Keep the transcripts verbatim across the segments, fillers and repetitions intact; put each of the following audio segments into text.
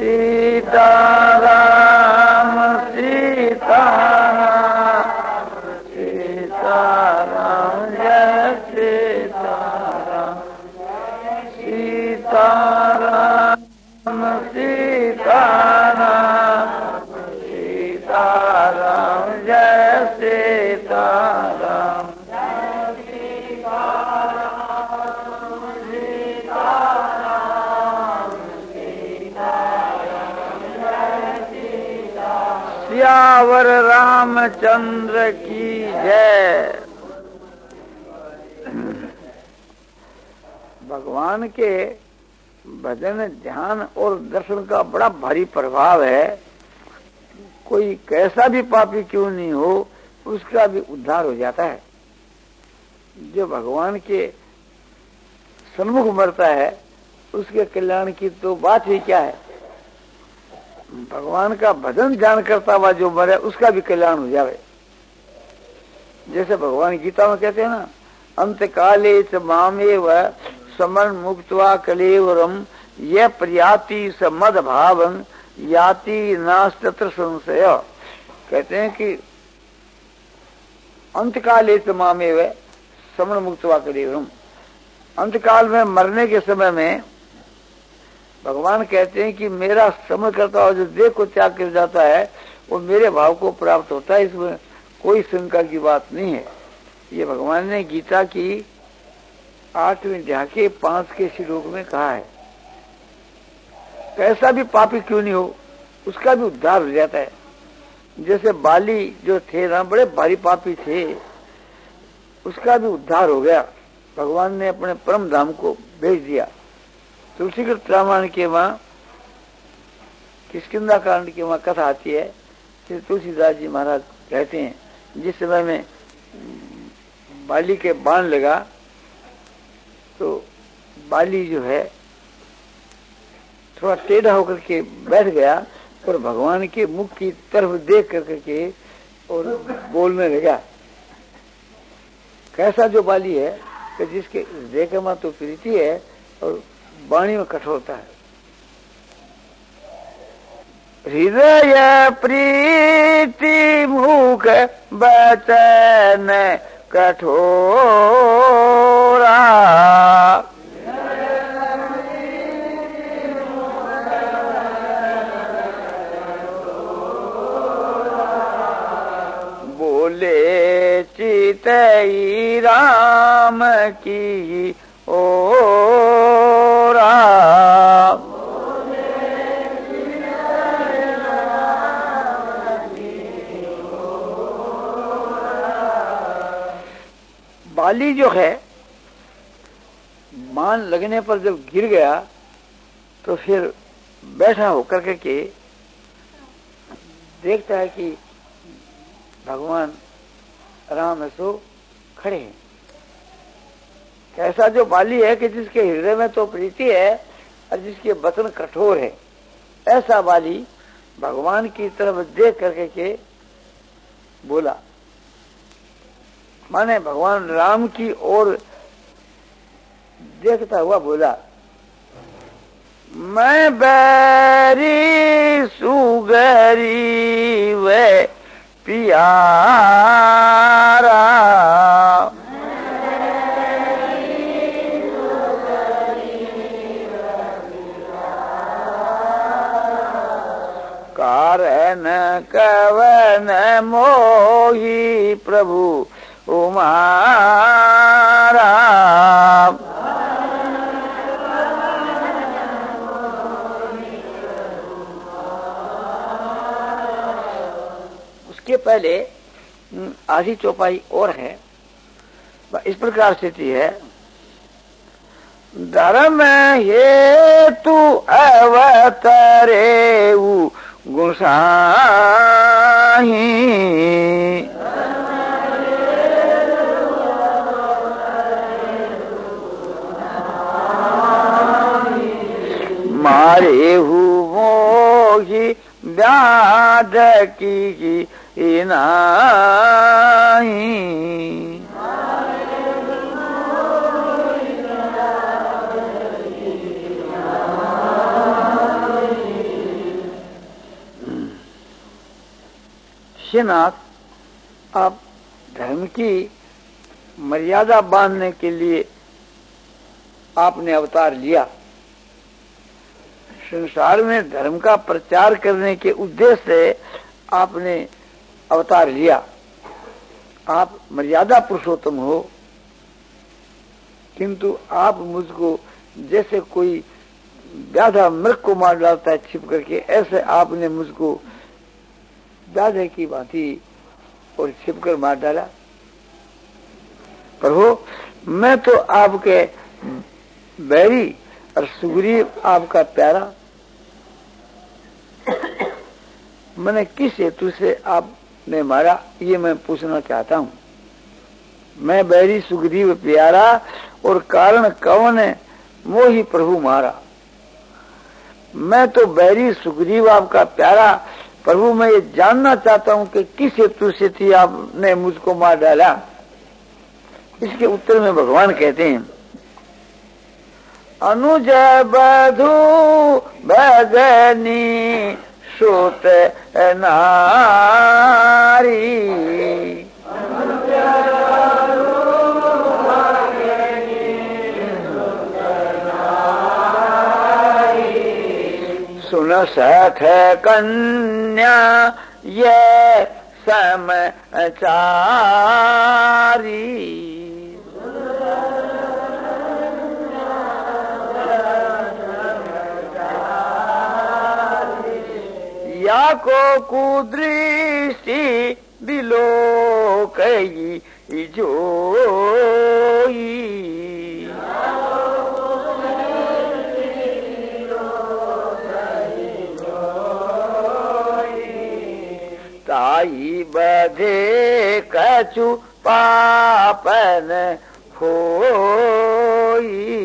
सीताराम सीताराम सीताराम जय सीताराम सीताराम सीताराम सीताराम जय सीताराम सियावर रामचंद्र की जय। भगवान के भजन ध्यान और दर्शन का बड़ा भारी प्रभाव है। कोई कैसा भी पापी क्यों नहीं हो उसका भी उद्धार हो जाता है। जो भगवान के सन्मुख मरता है उसके कल्याण की तो बात ही क्या है। भगवान का भजन ध्यान करता हुआ जो मरे उसका भी कल्याण हो जावे। जैसे भगवान गीता में कहते हैं ना, अंत काले च मामेव समन मुक्त्वा कलेवरम यह प्रयाति स मद भावं याति नास्तत्र संशय। कहते हैं कि अंतकाले च मामेव समन मुक्त्वा कलेवरम, अंतकाल में मरने के समय में भगवान कहते हैं कि मेरा समन करता हुआ जो देह को त्याग कर जाता है वो मेरे भाव को प्राप्त होता है। इसमें कोई शंका की बात नहीं है। ये भगवान ने गीता की आठवें अध्याय के पांच के श्लोक में कहा है। कैसा भी पापी क्यों नहीं हो उसका भी उद्धार हो जाता है। जैसे बाली जो थे ना बड़े भारी पापी थे, उसका भी उद्धार हो गया। भगवान ने अपने परम धाम को भेज दिया। तुलसीकृत रामायण के वहां किष्किंधा कांड की वहां कथा आती है कि तुलसीदास जी महाराज कहते हैं जिस समय में बाली के बाण लगा तो बाली जो है थोड़ा टेढ़ा होकर के बैठ गया और भगवान के मुख की तरफ देख करके के और बोलने लगा। कैसा जो बाली है कि जिसके हृदय में तो प्रीति है और वाणी में कठोरता है। हृदय प्रीति मुख बचन कठोरा, बोले चितई राम की ओरा। बाली जो है मान लगने पर जब गिर गया तो फिर बैठा होकर के, के देखता है कि भगवान राम सो खड़े हैं। कैसा जो बाली है कि जिसके हृदय में तो प्रीति है और जिसके वचन कठोर है, ऐसा बाली भगवान की तरफ देख करके के बोला। माने भगवान राम की ओर देखता हुआ बोला, मैं बैरी सुगरी वे पियारा, कारण कवन मोही प्रभु उमारा। उसके पहले आधी चौपाई और है। इस प्रकार स्थिति है, धर्म हेतु अवतरे गुसाही, मारे हु मोही व्याध की नाही, शिष्यनाथ, आप धर्म की मर्यादा बांधने के लिए आपने अवतार लिया। संसार में धर्म का प्रचार करने के उद्देश्य से आपने अवतार लिया। आप मर्यादा पुरुषोत्तम हो, किंतु आप मुझको जैसे कोई व्याधा मृग को मार डालता है छिप करके, ऐसे आपने मुझको व्याधे की भांति और छिप कर मार डाला। प्रभु, मैं तो आपके बैरी और सुग्रीव आपका प्यारा, मैंने किस हेतु से आपने मारा ये मैं पूछना चाहता हूं। मैं बैरी सुग्रीव प्यारा और कारण कौन है मोही प्रभु मारा। मैं तो बैरी सुग्रीव आपका प्यारा, प्रभु मैं ये जानना चाहता हूं कि किस हेतु से थी आपने मुझको मार डाला। इसके उत्तर में भगवान कहते हैं, अनुज बधू भगनी सुत नारी, सुन सख कन्या ये समाचारी। या को कुदृष्टि दिलो कई जोई, ताई बधे कछु पापन होई।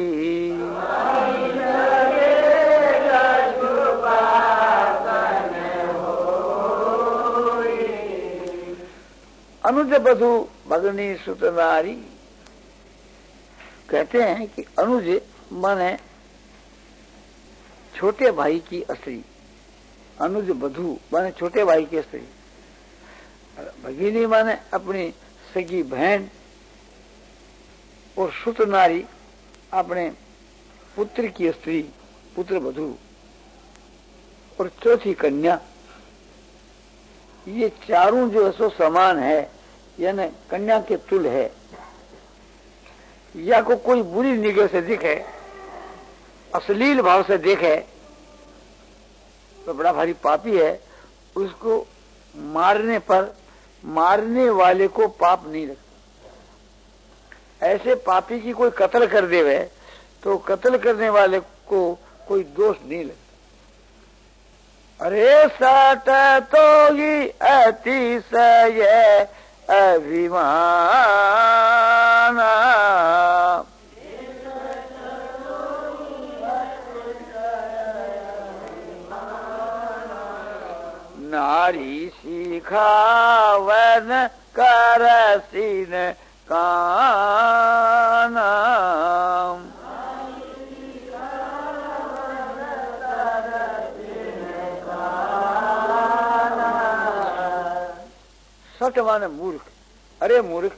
अनुज बधू भगनी सुत नारी, कहते हैं कि अनुज माने छोटे भाई की स्त्री, अनुज बधू माने छोटे भाई की स्त्री, भगिनी माने अपनी सगी बहन, और सुत नारी अपने पुत्र की स्त्री, पुत्र बधू, और चौथी कन्या। ये चारों जो है सो समान है, यानी कन्या के तुल है। या को कोई बुरी निगाह से दिखे, अश्लील भाव से देखे तो बड़ा भारी पापी है, उसको मारने पर मारने वाले को पाप नहीं लगता। ऐसे पापी की कोई कत्ल कर देवे तो कत्ल करने वाले को कोई दोष नहीं लगता। अरे सट तो ही अतिशय अभिमान, नारी सिखावन करसीन काना। सट माने मूर्ख। अरे मूर्ख,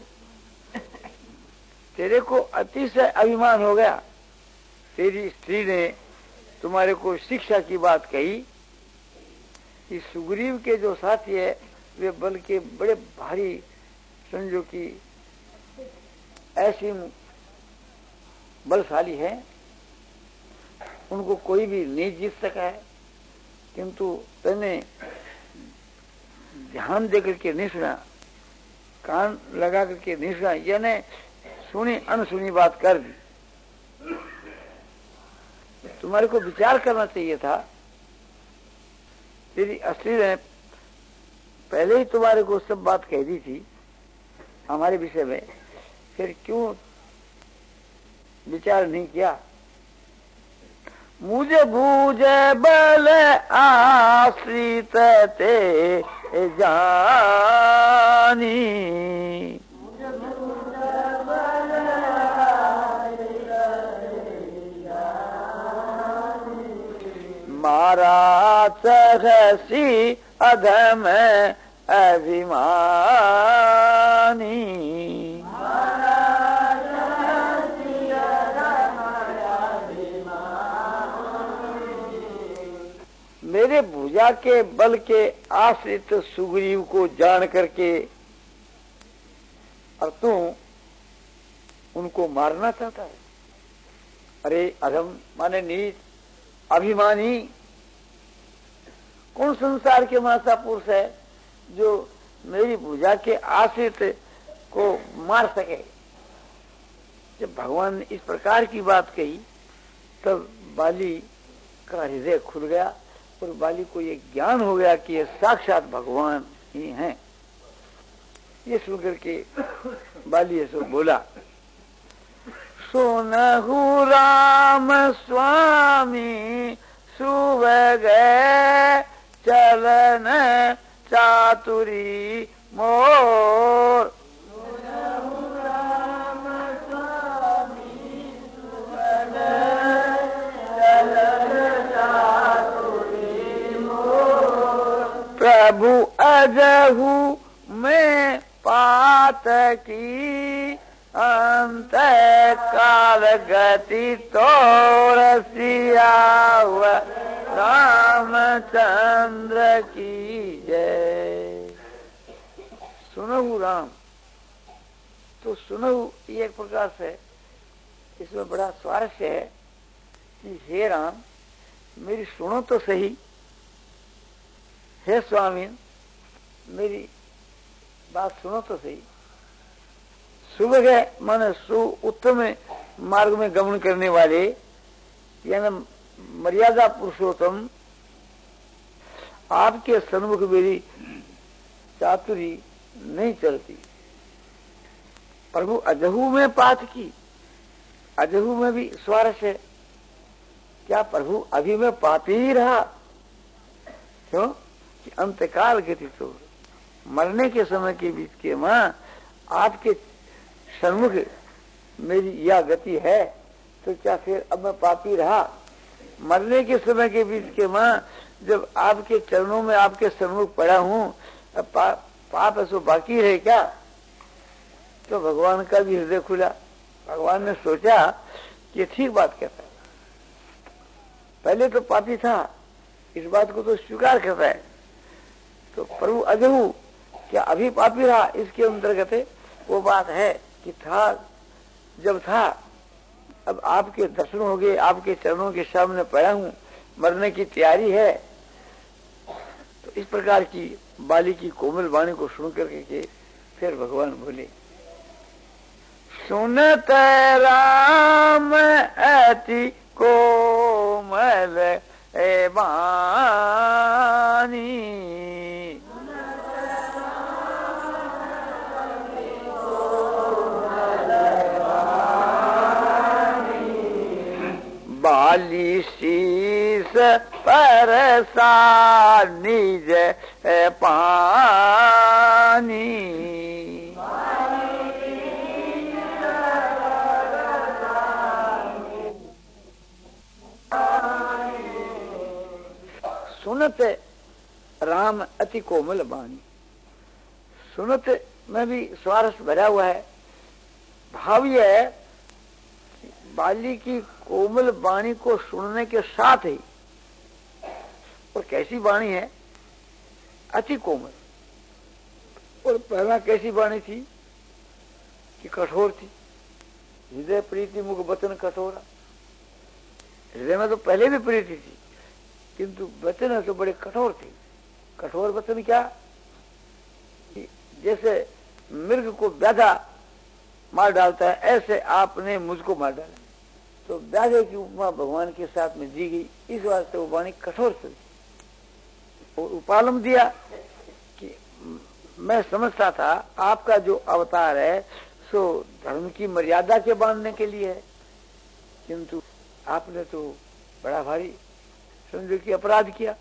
तेरे को अतिशय अभिमान हो गया, तेरी स्त्री ने तुम्हारे को शिक्षा की बात कही कि सुग्रीव के जो साथी है वे बल के बड़े भारी, समझो कि ऐसी बलशाली है, उनको कोई भी नहीं जीत सका है, किंतु तने ध्यान देकर के नहीं सुना, कान लगा करके नहीं सुना, यानी सुनी अनसुनी बात कर दी। तुम्हारे को विचार करना चाहिए था। तेरी असली ने पहले ही तुम्हारे को सब बात कह दी थी हमारे विषय में, फिर क्यों विचार नहीं किया। मुझे बूझे बल आश्रित ते जानी, मारा सहसी अधम अभिमानी। मेरे भुजा के बल के आश्रित सुग्रीव को जान करके और तू उनको मारना चाहता है। अरे अधम माने नीच, अभिमानी। कौन संसार के महासा पुरुष है जो मेरी भुजा के आश्रित को मार सके। जब भगवान ने इस प्रकार की बात कही तब बाली का हृदय खुल गया और बाली को ये ज्ञान हो गया कि ये साक्षात भगवान ही हैं। ये सुनकर के बाली ऐसा बोला, सुनहु राम स्वामी सुबह चलन चातुरी मोर। सुनहु राम स्वामी सुबह चलन चातुरी मोर। प्रभु अजहु में पात की अंत काल गति तोर सियाव रामचंद्र की जय। सुनहु राम, तो सुनहु ये एक प्रकार से इसमें बड़ा स्वारस्य है कि हे राम मेरी सुनो तो सही, हे स्वामी मेरी बात सुनो तो सही। सुबह माने सु उत्तम मार्ग में गमन करने वाले यानी मर्यादा पुरुषोत्तम आपके सन्मुख मेरी चातुरी नहीं चलती। प्रभु अजहू में पाठ की, अजहू में भी स्वारस्य है। क्या प्रभु अभी में पापी ही रहा? क्यों कि अंतकाल गति तो मरने के समय के बीच के मां आपके सन्मुख मेरी यह गति है तो क्या फिर अब मैं पापी रहा? मरने के समय के बीच के मां जब आपके चरणों में आपके सन्मुख पड़ा हूं, पा, पाप ऐसा बाकी है क्या? तो भगवान का भी हृदय खुला। भगवान ने सोचा कि ठीक बात कहता है, पहले तो पापी था, इस बात को तो स्वीकार करता है। तो प्रभु अजहू क्या अभी पापी रहा? इसके अंतर्गत वो बात है कि था जब था, अब आपके दर्शन हो गए, आपके चरणों के सामने पड़ा हूं, मरने की तैयारी है। तो इस प्रकार की बाली की कोमल वाणी को सुन करके के फिर भगवान बोले, सुनत राम अति कोमल ए बानी। बाली शीस परसा निज पानी। सुनत राम अति कोमल बानी। सुनत में भी स्वारस्य भरा हुआ है। भाव यह है बाली की कोमल वाणी को सुनने के साथ ही, और कैसी वाणी है? अति कोमल। और पहला कैसी वाणी थी कि कठोर थी। हृदय प्रीति मुख वचन कठोरा। हृदय में तो पहले भी प्रीति थी किंतु वचन तो बड़े कठोर थे। कठोर वचन क्या? जैसे मृग को व्याधा मार डालता है ऐसे आपने मुझको मार डाला। तो व्याधे की उपमा भगवान के साथ में दी गई, इस वास्ते वो वाणी कठोर थी। और उपालम दिया कि मैं समझता था आपका जो अवतार है सो धर्म की मर्यादा के बांधने के लिए है, किंतु आपने तो बड़ा भारी समझो कि अपराध किया।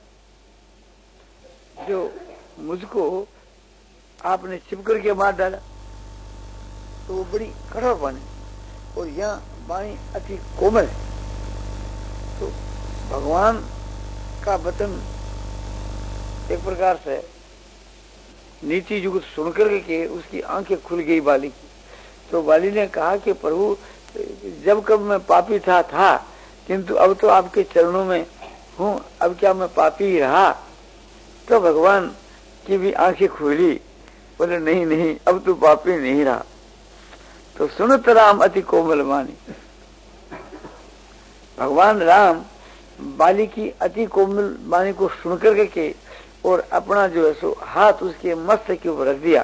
जो मुझको आपने चिपकर के मार डाला तो वो बड़ी कठोर वाणी। और यहाँ वाणी अति कोमल है। तो भगवान का वचन एक प्रकार से नीति युक्त सुनकर के उसकी आंखें खुल गई बाली की। तो बाली ने कहा कि प्रभु जब कब मैं पापी था था किंतु अब तो आपके चरणों में हूँ, अब क्या मैं पापी ही रहा? तो भगवान की भी आंखें खुली, बोले नहीं नहीं अब तो पापी नहीं रहा। तो सुनत राम अति कोमल मानी, भगवान राम बाली की अति कोमल वाणी को सुनकर के और अपना जो है सो हाथ उसके मस्तक के ऊपर रख दिया।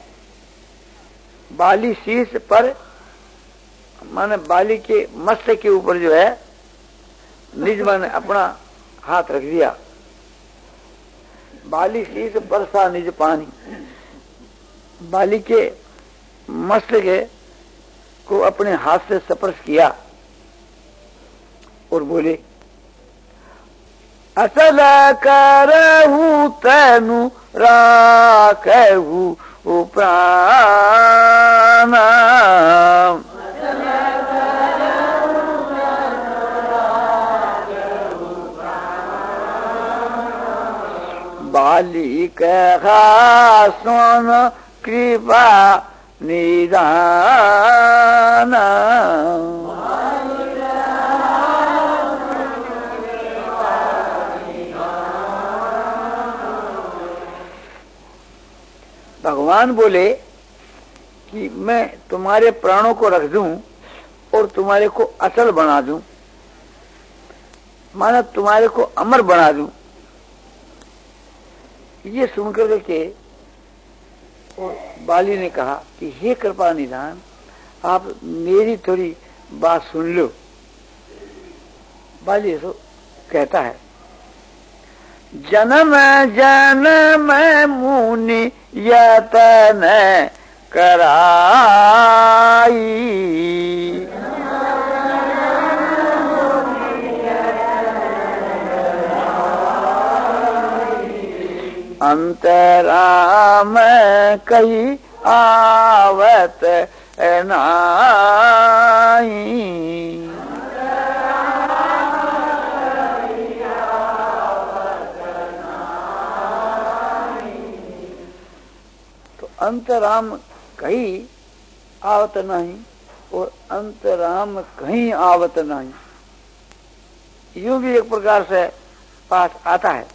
बाली शीश पर माने बाली के मस्तक के ऊपर जो है निज माने अपना हाथ रख दिया। बाली शीश पर सा निज पानी, बाली के मस्तक को अपने हाथ से स्पर्श किया और बोले असल करहु तनु राखहु प्राण, बाली कहा सोन कृपा निदान, भगवान बोले कि मैं तुम्हारे प्राणों को रख दूं और तुम्हारे को अचल बना दूं, माना तुम्हारे को अमर बना दूं। ये सुनकर के और बाली ने कहा कि हे कृपा निधान, आप मेरी थोड़ी बात सुन लो। बाली ऐसा कहता है जन्म जन्म मुनि यतन कराई, अंतराम कही आवत नाई, अंतराम कहीं आवत नहीं और अंतराम कहीं आवत नहीं, यूं भी एक प्रकार से पाठ आता है।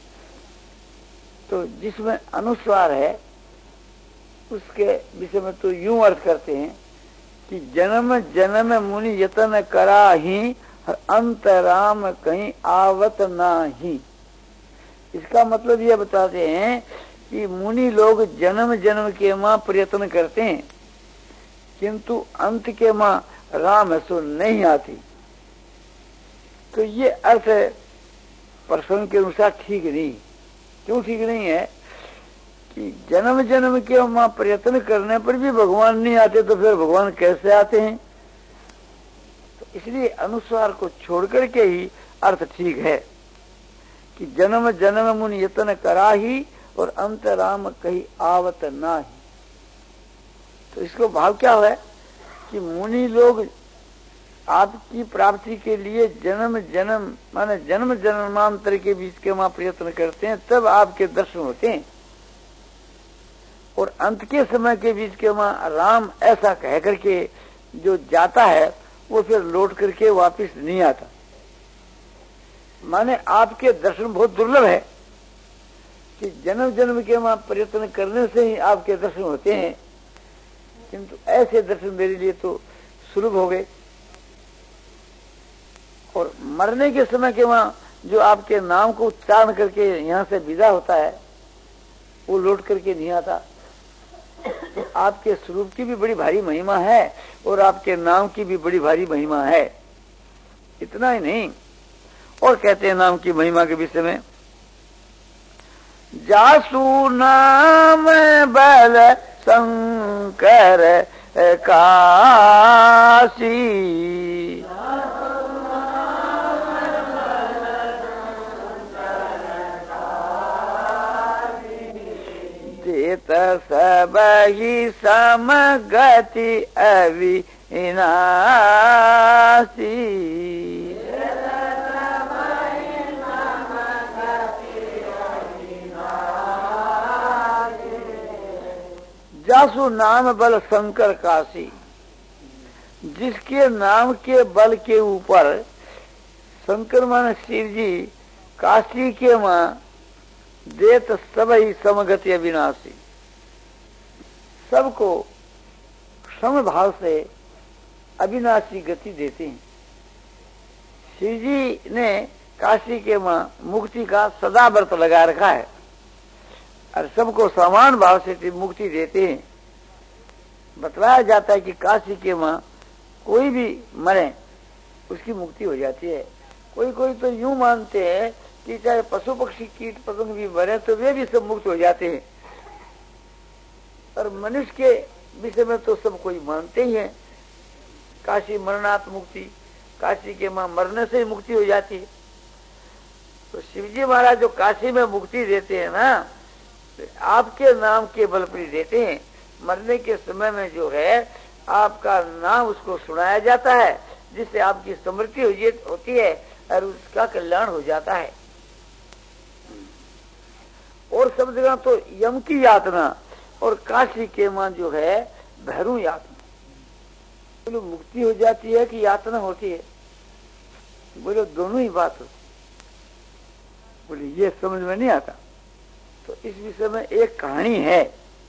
तो जिसमें अनुस्वार है उसके विषय में तो यूं अर्थ करते हैं कि जन्म जन्म मुनि यतन करा ही अंतराम कहीं आवत नहीं। इसका मतलब यह बताते हैं कि मुनि लोग जन्म जन्म के माँ प्रयत्न करते हैं किंतु अंत के माँ राम सो नहीं आती। तो ये अर्थ प्रसंग के अनुसार ठीक नहीं। क्यों ठीक नहीं है कि जन्म जन्म के माँ प्रयत्न करने पर भी भगवान नहीं आते तो फिर भगवान कैसे आते हैं? तो इसलिए अनुस्वार को छोड़ करके ही अर्थ ठीक है कि जन्म जन्म मुनि यतन करा ही और अंतराम कहीं आवत ना ही। तो इसको भाव क्या है कि मुनि लोग आपकी प्राप्ति के लिए जन्म जन्म माने जन्म जन्मांतर के बीच के वहां प्रयत्न करते हैं, तब आपके दर्शन होते हैं। और अंत के समय के बीच के वहां राम ऐसा कह करके जो जाता है वो फिर लौट करके वापस नहीं आता। माने आपके दर्शन बहुत दुर्लभ है कि जन्म जन्म के वहां प्रयत्न करने से ही आपके दर्शन होते हैं, किंतु ऐसे दर्शन मेरे लिए तो सुलभ हो गए। और मरने के समय के वहां जो आपके नाम को उच्चारण करके यहाँ से विदा होता है वो लौट करके नहीं आता। तो आपके स्वरूप की भी बड़ी भारी महिमा है और आपके नाम की भी बड़ी भारी महिमा है। इतना ही नहीं, और कहते हैं नाम की महिमा के विषय में, जासु नाम बल शंकर काशी, देत सब ही समगति अविनाशी, जासु नाम बल शंकर काशी, जिसके नाम के बल के ऊपर शंकर मान शिव जी काशी के मां देत सब ही समगति अविनाशी, सबको समभाव से अविनाशी गति देते हैं। शिव जी ने काशी के मां मुक्ति का सदा व्रत लगा रखा है और सबको समान भाव से मुक्ति देते हैं। बतलाया जाता है कि काशी के मां कोई भी मरे उसकी मुक्ति हो जाती है। कोई कोई तो यूं मानते हैं कि चाहे पशु पक्षी कीट पतंग भी मरे तो वे भी सब मुक्त हो जाते हैं, और मनुष्य के विषय में तो सब कोई मानते ही है काशी मरणात् मुक्ति, काशी के मां मरने से ही मुक्ति हो जाती है। तो शिवजी महाराज जो काशी में मुक्ति देते हैं ना, तो आपके नाम के बल पर देते हैं। मरने के समय में जो है आपका नाम उसको सुनाया जाता है, जिससे आपकी स्मृति होती है और उसका कल्याण हो जाता है। और सब जगह तो यम की यातना और काशी के मां जो है भैरू यातना। बोलो मुक्ति हो जाती है कि यातना होती है? बोलो दोनों ही बात होती। बोले ये समझ में नहीं आता। तो इस विषय में एक कहानी है।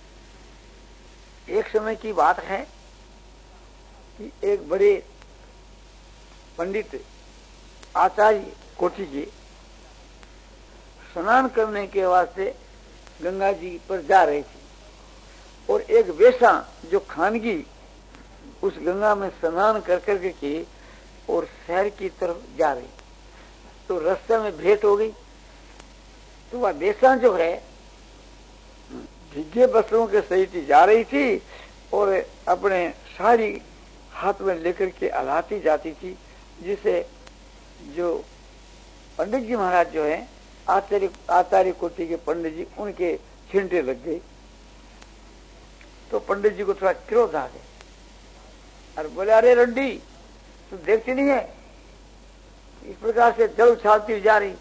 एक समय की बात है कि एक बड़े पंडित आचार्य कोटि जी स्नान करने के वास्ते गंगा जी पर जा रहे थे, और एक वेश्या जो खानगी उस गंगा में स्नान कर कर के और शहर की तरफ जा रही। तो रास्ते में भेंट हो गई। तो वह वेश्या जो है भीगे वस्त्रों के सहित जा रही थी और अपने साड़ी हाथ में लेकर के हलाती जाती थी, जिसे जो पंडित जी महाराज जो है आचार्य आचार्य कोटि के पंडित जी, उनके छींटे लग गई। तो पंडित जी को थोड़ा क्रोध आ गया और बोले, अरे रंडी तू देखती नहीं है इस प्रकार से जल उछालती हुई जा रही,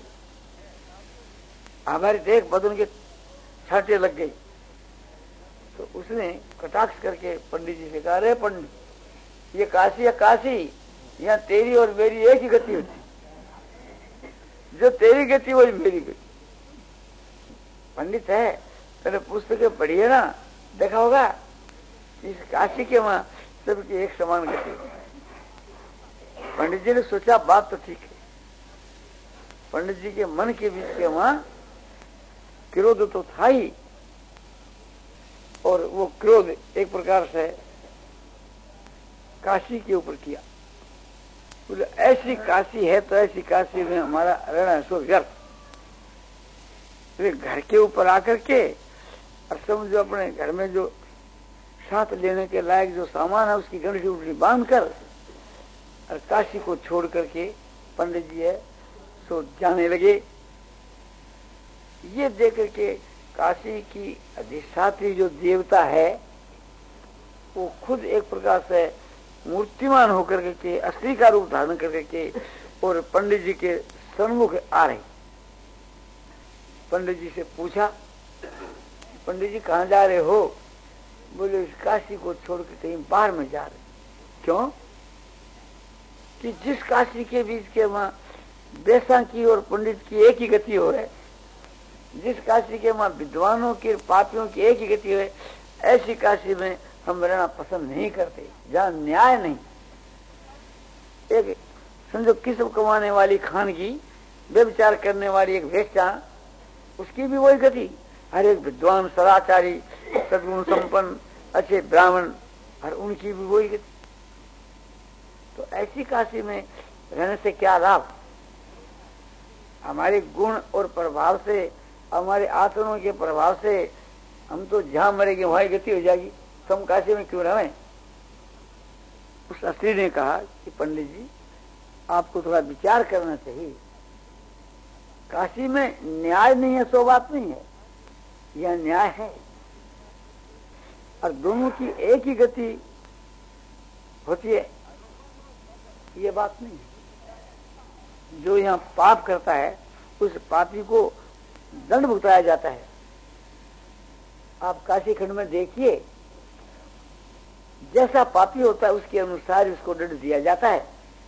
हमारी देख बदन के छांटे लग गई। तो उसने कटाक्ष करके पंडित जी से कहा, अरे पंडित ये काशी है काशी, यहाँ तेरी और मेरी एक ही गति होती, जो तेरी गति वही मेरी गति। पंडित है, तेरे पुस्तकें पढ़ी है ना, देखा होगा इस काशी के वहां सबकी एक समान गति। पंडित जी ने सोचा बात तो ठीक है। पंडित जी के मन के बीच के वहां क्रोध तो था ही, और वो क्रोध एक प्रकार से काशी के ऊपर किया। बोले ऐसी काशी है तो ऐसी काशी में हमारा रहना सो व्यर्थ। घर के ऊपर आकर के और समझो अपने घर में जो साथ लेने के लायक जो सामान है उसकी गंठी उंठी बांध कर और काशी को छोड़ करके पंडित जी है सो जाने लगे। ये देख करके काशी की अधिष्ठात्री जो देवता है वो खुद एक प्रकार से मूर्तिमान होकर के असली का रूप धारण करके के और पंडित जी के सन्मुख आ रही। पंडित जी से पूछा, पंडित जी कहाँ जा रहे हो? बोले इस काशी को छोड़ के कहीं बाहर में जा रहे। क्यों? कि जिस काशी के बीच के वहां बेसा की और पंडित की एक ही गति हो है, जिस काशी के वहां विद्वानों की पापियों की एक ही गति हो, ऐसी काशी में हम रहना पसंद नहीं करते, जहाँ न्याय नहीं। एक समझो किस्म कमाने वाली खानगी, व्यभिचार करने वाली एक वेश्या, उसकी भी वही गति। हर एक विद्वान सदाचारी सद्गुण संपन्न अच्छे ब्राह्मण, और उनकी भी वही गति। तो ऐसी काशी में रहने से क्या लाभ? हमारे गुण और प्रभाव से, हमारे आचरणों के प्रभाव से हम तो जहां मरेंगे वहां गति हो जाएगी, तो हम काशी में क्यों रहें? उस स्त्री ने कहा कि पंडित जी आपको थोड़ा विचार करना चाहिए। काशी में न्याय नहीं है सो बात नहीं है, यह न्याय है, और दोनों की एक ही गति होती है, ये बात नहीं है। जो यहाँ पाप करता है उस पापी को दंड भुगताया जाता है। आप काशी खंड में देखिए जैसा पापी होता है उसके अनुसार उसको दंड दिया जाता है,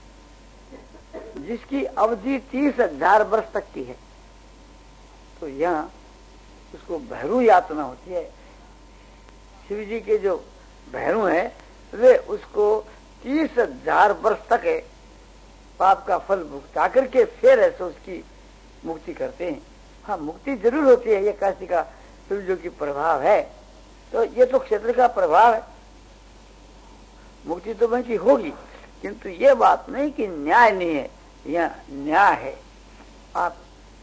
जिसकी अवधि तीस हजार वर्ष तक की है। तो यहाँ उसको भैरू यातना होती है। शिव जी के जो भैरू हैं वे उसको तीस हजार वर्ष तक है पाप का फल भुगता करके फिर ऐसे उसकी मुक्ति करते हैं। हाँ, मुक्ति जरूर होती है, ये काशी का शिव जो की प्रभाव है। तो ये तो क्षेत्र का प्रभाव है, मुक्ति तो वहीं की होगी, किंतु ये बात नहीं कि न्याय नहीं है, यह न्याय है। आप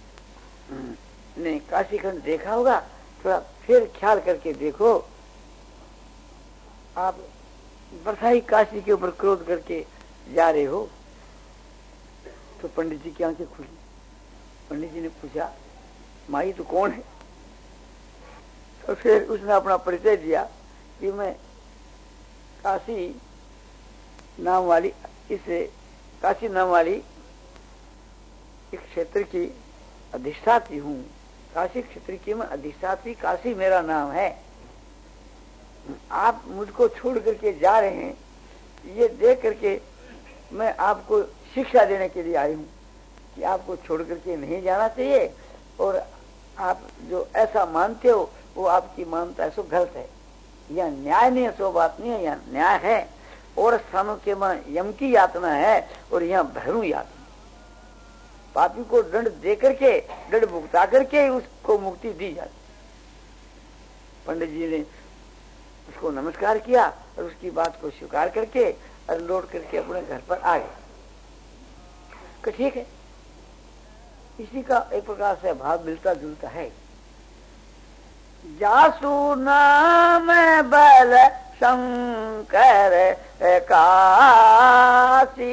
ने काशी खंड देखा होगा, थोड़ा फिर ख्याल करके देखो। आप बरसाई काशी के ऊपर क्रोध करके जा रहे हो तो पंडित जी की आंखें खुली। पंडित जी ने पूछा, माई तो कौन है? तो फिर उसने अपना परिचय दिया कि मैं काशी नाम वाली इस काशी नाम वाली एक क्षेत्र की अधिष्ठात्री हूँ। काशी क्षेत्र की मैं अधिष्ठात्री, काशी मेरा नाम है। आप मुझको छोड़ करके जा रहे हैं, ये देख करके मैं आपको शिक्षा देने के लिए आई हूँ कि आपको छोड़ करके नहीं जाना चाहिए, और आप जो ऐसा मानते हो वो आपकी मानता है सो गलत है। यह न्याय नहीं है, सो बात नहीं है, यह न्याय है। और स्थानों के में यम की यातना है और यहाँ भैरू यातना। पापी को दंड दे करके, दंड भुगता करके उसको मुक्ति दी जाती। पंडित जी ने उसको नमस्कार किया और उसकी बात को स्वीकार करके और लौट करके अपने घर पर आ गए। तो ठीक है, इसी का एक प्रकार से भाव मिलता जुलता है। जासु नाम बल शंकर काशी,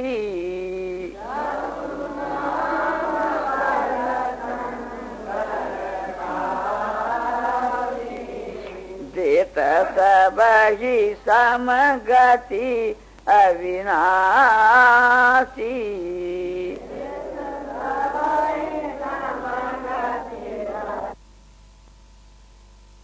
देत सब ही समगति अविनाशी।